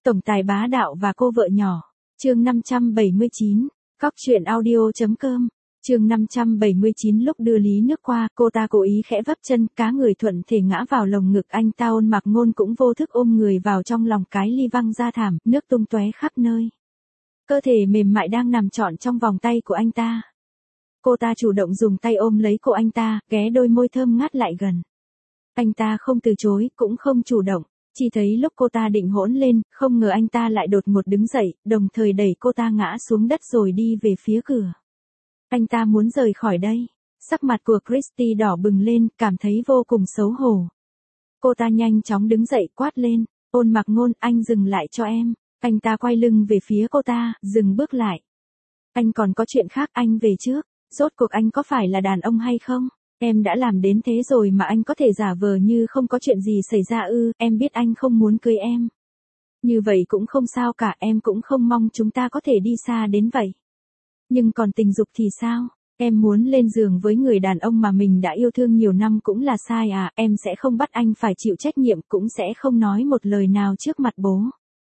Tổng tài bá đạo và cô vợ nhỏ. Chương 579. Cóc truyện audio.com. Chương 579 lúc đưa lý nước qua, cô ta cố ý khẽ vấp chân, cá người thuận thể ngã vào lồng ngực anh ta. Ôn Mặc Ngôn cũng vô thức ôm người vào trong lòng, cái ly văng ra thảm, nước tung tóe khắp nơi. Cơ thể mềm mại đang nằm trọn trong vòng tay của anh ta. Cô ta chủ động dùng tay ôm lấy cổ anh ta, ghé đôi môi thơm ngát lại gần. Anh ta không từ chối, cũng không chủ động. Chỉ thấy lúc cô ta định hỗn lên, không ngờ anh ta lại đột ngột đứng dậy, đồng thời đẩy cô ta ngã xuống đất rồi đi về phía cửa. Anh ta muốn rời khỏi đây. Sắc mặt của Christy đỏ bừng lên, cảm thấy vô cùng xấu hổ. Cô ta nhanh chóng đứng dậy quát lên, Ôn Mặc Ngôn, anh dừng lại cho em. Anh ta quay lưng về phía cô ta, dừng bước lại. Anh còn có chuyện khác, anh về trước. Rốt cuộc anh có phải là đàn ông hay không? Em đã làm đến thế rồi mà anh có thể giả vờ như không có chuyện gì xảy ra ư? Em biết anh không muốn cưới em. Như vậy cũng không sao cả, em cũng không mong chúng ta có thể đi xa đến vậy. Nhưng còn tình dục thì sao? Em muốn lên giường với người đàn ông mà mình đã yêu thương nhiều năm cũng là sai à? Em sẽ không bắt anh phải chịu trách nhiệm, cũng sẽ không nói một lời nào trước mặt bố.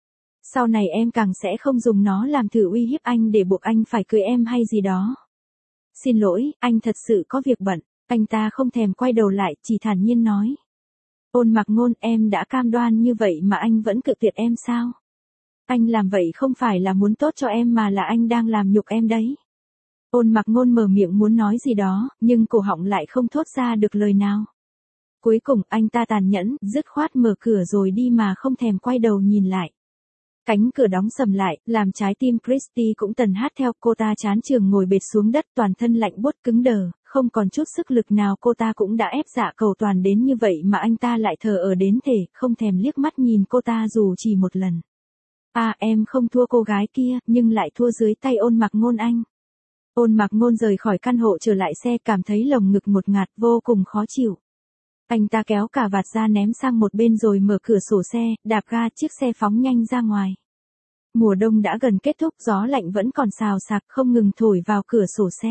Sau này em càng sẽ không dùng nó làm thử uy hiếp anh để buộc anh phải cưới em hay gì đó. Xin lỗi, anh thật sự có việc bận. Anh ta không thèm quay đầu lại, chỉ thản nhiên nói. Ôn Mặc Ngôn, em đã cam đoan như vậy mà anh vẫn cự tuyệt em sao? Anh làm vậy không phải là muốn tốt cho em mà là anh đang làm nhục em đấy. Ôn Mặc Ngôn mở miệng muốn nói gì đó, nhưng cổ họng lại không thốt ra được lời nào. Cuối cùng anh ta tàn nhẫn, dứt khoát mở cửa rồi đi mà không thèm quay đầu nhìn lại. Cánh cửa đóng sầm lại, làm trái tim Christy cũng tần hát theo. Cô ta chán chường ngồi bệt xuống đất, toàn thân lạnh buốt cứng đờ, không còn chút sức lực nào. Cô ta cũng đã ép dạ cầu toàn đến như vậy mà anh ta lại thờ ở đến thể, không thèm liếc mắt nhìn cô ta dù chỉ một lần. À, em không thua cô gái kia, nhưng lại thua dưới tay Ôn Mặc Ngôn anh. Ôn Mặc Ngôn rời khỏi căn hộ trở lại xe, cảm thấy lồng ngực một ngạt, vô cùng khó chịu. Anh ta kéo cà vạt ra ném sang một bên rồi mở cửa sổ xe, đạp ga, chiếc xe phóng nhanh ra ngoài. Mùa đông đã gần kết thúc, gió lạnh vẫn còn xào xạc không ngừng thổi vào cửa sổ xe.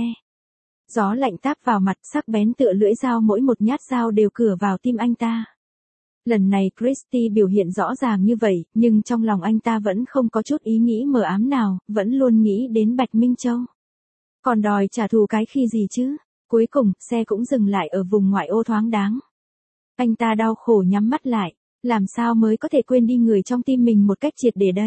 Gió lạnh táp vào mặt, sắc bén tựa lưỡi dao, mỗi một nhát dao đều cứa vào tim anh ta. Lần này Christy biểu hiện rõ ràng như vậy, nhưng trong lòng anh ta vẫn không có chút ý nghĩ mờ ám nào, vẫn luôn nghĩ đến Bạch Minh Châu. Còn đòi trả thù cái khi gì chứ? Cuối cùng, xe cũng dừng lại ở vùng ngoại ô thoáng đáng. Anh ta đau khổ nhắm mắt lại, làm sao mới có thể quên đi người trong tim mình một cách triệt để đây?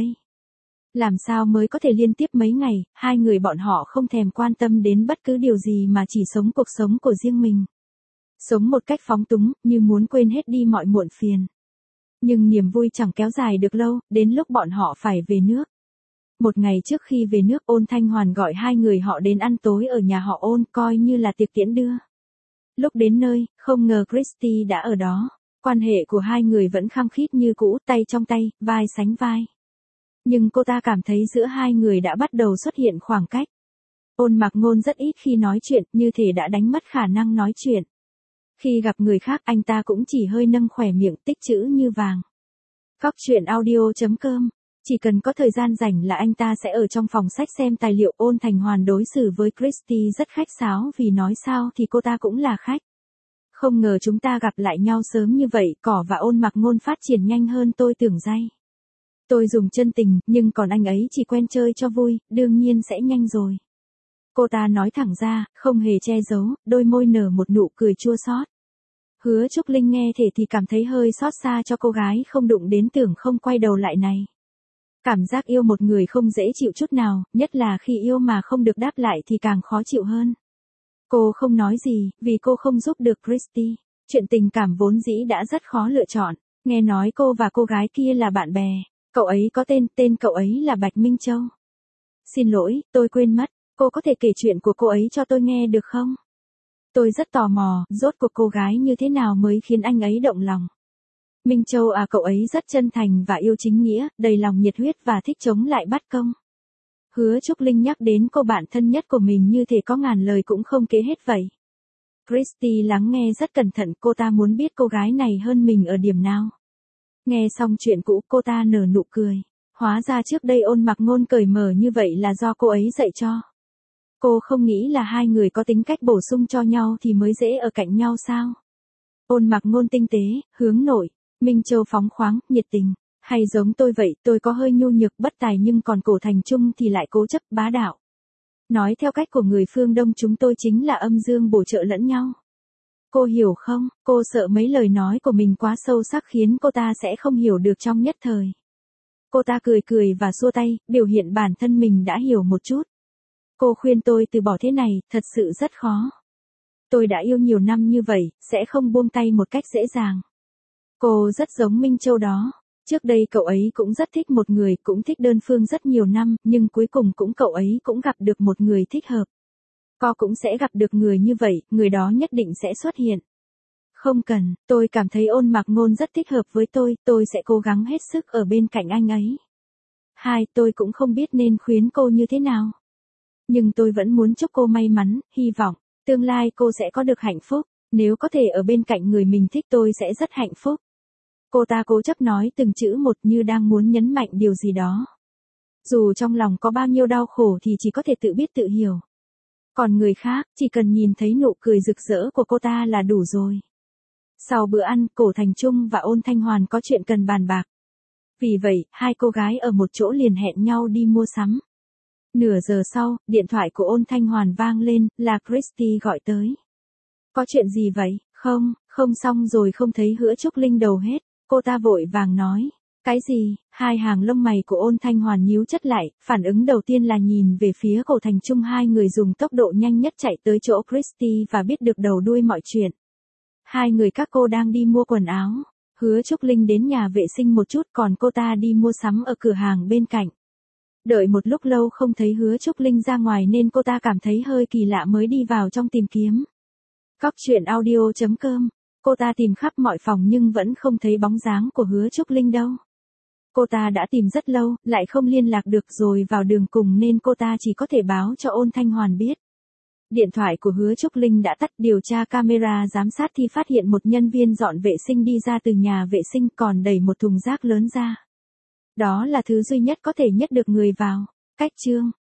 Làm sao mới có thể liên tiếp mấy ngày, hai người bọn họ không thèm quan tâm đến bất cứ điều gì mà chỉ sống cuộc sống của riêng mình. Sống một cách phóng túng, như muốn quên hết đi mọi muộn phiền. Nhưng niềm vui chẳng kéo dài được lâu, đến lúc bọn họ phải về nước. Một ngày trước khi về nước, Ôn Thanh Hoàn gọi hai người họ đến ăn tối ở nhà họ Ôn, coi như là tiệc tiễn đưa. Lúc đến nơi, không ngờ Christy đã ở đó. Quan hệ của hai người vẫn khăng khít như cũ, tay trong tay, vai sánh vai. Nhưng cô ta cảm thấy giữa hai người đã bắt đầu xuất hiện khoảng cách. Ôn Mặc Ngôn rất ít khi nói chuyện, như thể đã đánh mất khả năng nói chuyện. Khi gặp người khác, anh ta cũng chỉ hơi nâng khóe miệng, tích chữ như vàng. Cóc truyện audio.com. Chỉ cần có thời gian rảnh là anh ta sẽ ở trong phòng sách xem tài liệu. Ôn Thành Hoàn đối xử với Christy rất khách sáo, vì nói sao thì cô ta cũng là khách. Không ngờ chúng ta gặp lại nhau sớm như vậy, Cỏ và Ôn Mặc Ngôn phát triển nhanh hơn tôi tưởng day. Tôi dùng chân tình, nhưng còn anh ấy chỉ quen chơi cho vui, đương nhiên sẽ nhanh rồi. Cô ta nói thẳng ra, không hề che giấu, đôi môi nở một nụ cười chua xót. Hứa Trúc Linh nghe thể thì cảm thấy hơi xót xa cho cô gái không đụng đến tưởng không quay đầu lại này. Cảm giác yêu một người không dễ chịu chút nào, nhất là khi yêu mà không được đáp lại thì càng khó chịu hơn. Cô không nói gì, vì cô không giúp được Christy. Chuyện tình cảm vốn dĩ đã rất khó lựa chọn. Nghe nói cô và cô gái kia là bạn bè. Cậu ấy có tên cậu ấy là Bạch Minh Châu. Xin lỗi, tôi quên mất. Cô có thể kể chuyện của cô ấy cho tôi nghe được không? Tôi rất tò mò, rốt cuộc cô gái như thế nào mới khiến anh ấy động lòng. Minh Châu à, cậu ấy rất chân thành và yêu chính nghĩa, đầy lòng nhiệt huyết và thích chống lại bất công. Hứa Trúc Linh nhắc đến cô bạn thân nhất của mình như thể có ngàn lời cũng không kể hết vậy. Christy lắng nghe rất cẩn thận, cô ta muốn biết cô gái này hơn mình ở điểm nào. Nghe xong chuyện cũ, cô ta nở nụ cười. Hóa ra trước đây Ôn Mặc Ngôn cởi mở như vậy là do cô ấy dạy cho. Cô không nghĩ là hai người có tính cách bổ sung cho nhau thì mới dễ ở cạnh nhau sao? Ôn Mặc Ngôn tinh tế, hướng nội, Minh Châu phóng khoáng, nhiệt tình. Hay giống tôi vậy, tôi có hơi nhu nhược bất tài nhưng còn Cổ Thành Trung thì lại cố chấp bá đạo. Nói theo cách của người phương Đông chúng tôi chính là âm dương bổ trợ lẫn nhau. Cô hiểu không, cô sợ mấy lời nói của mình quá sâu sắc khiến cô ta sẽ không hiểu được trong nhất thời. Cô ta cười cười và xua tay, biểu hiện bản thân mình đã hiểu một chút. Cô khuyên tôi từ bỏ thế này, thật sự rất khó. Tôi đã yêu nhiều năm như vậy, sẽ không buông tay một cách dễ dàng. Cô rất giống Minh Châu đó. Trước đây cậu ấy cũng rất thích một người, cũng thích đơn phương rất nhiều năm, nhưng cuối cùng cậu ấy cũng gặp được một người thích hợp. Cô cũng sẽ gặp được người như vậy, người đó nhất định sẽ xuất hiện. Không cần, tôi cảm thấy Ôn Mạc Ngôn rất thích hợp với tôi sẽ cố gắng hết sức ở bên cạnh anh ấy. Tôi cũng không biết nên khuyến cô như thế nào. Nhưng tôi vẫn muốn chúc cô may mắn, hy vọng, tương lai cô sẽ có được hạnh phúc, nếu có thể ở bên cạnh người mình thích tôi sẽ rất hạnh phúc. Cô ta cố chấp nói từng chữ một như đang muốn nhấn mạnh điều gì đó. Dù trong lòng có bao nhiêu đau khổ thì chỉ có thể tự biết tự hiểu. Còn người khác, chỉ cần nhìn thấy nụ cười rực rỡ của cô ta là đủ rồi. Sau bữa ăn, Cổ Thành Trung và Ôn Thanh Hoàn có chuyện cần bàn bạc. Vì vậy, hai cô gái ở một chỗ liền hẹn nhau đi mua sắm. Nửa giờ sau, điện thoại của Ôn Thanh Hoàn vang lên, là Christy gọi tới. Có chuyện gì vậy? Không xong rồi không thấy Hứa Trúc Linh đâu hết. Cô ta vội vàng nói. Cái gì? Hai hàng lông mày của Ôn Thanh Hoàn nhíu chất lại, phản ứng đầu tiên là nhìn về phía Cổ Thành Trung. Hai người dùng tốc độ nhanh nhất chạy tới chỗ Christy và biết được đầu đuôi mọi chuyện. Hai người các cô đang đi mua quần áo. Hứa Trúc Linh đến nhà vệ sinh một chút còn cô ta đi mua sắm ở cửa hàng bên cạnh. Đợi một lúc lâu không thấy Hứa Trúc Linh ra ngoài nên cô ta cảm thấy hơi kỳ lạ mới đi vào trong tìm kiếm. Cóc truyện audio.com. Cô ta tìm khắp mọi phòng nhưng vẫn không thấy bóng dáng của Hứa Trúc Linh đâu. Cô ta đã tìm rất lâu, lại không liên lạc được rồi vào đường cùng nên cô ta chỉ có thể báo cho Ôn Thanh Hoàn biết. Điện thoại của Hứa Trúc Linh đã tắt, điều tra camera giám sát thì phát hiện một nhân viên dọn vệ sinh đi ra từ nhà vệ sinh còn đẩy một thùng rác lớn ra. Đó là thứ duy nhất có thể nhét được người vào. Cách chương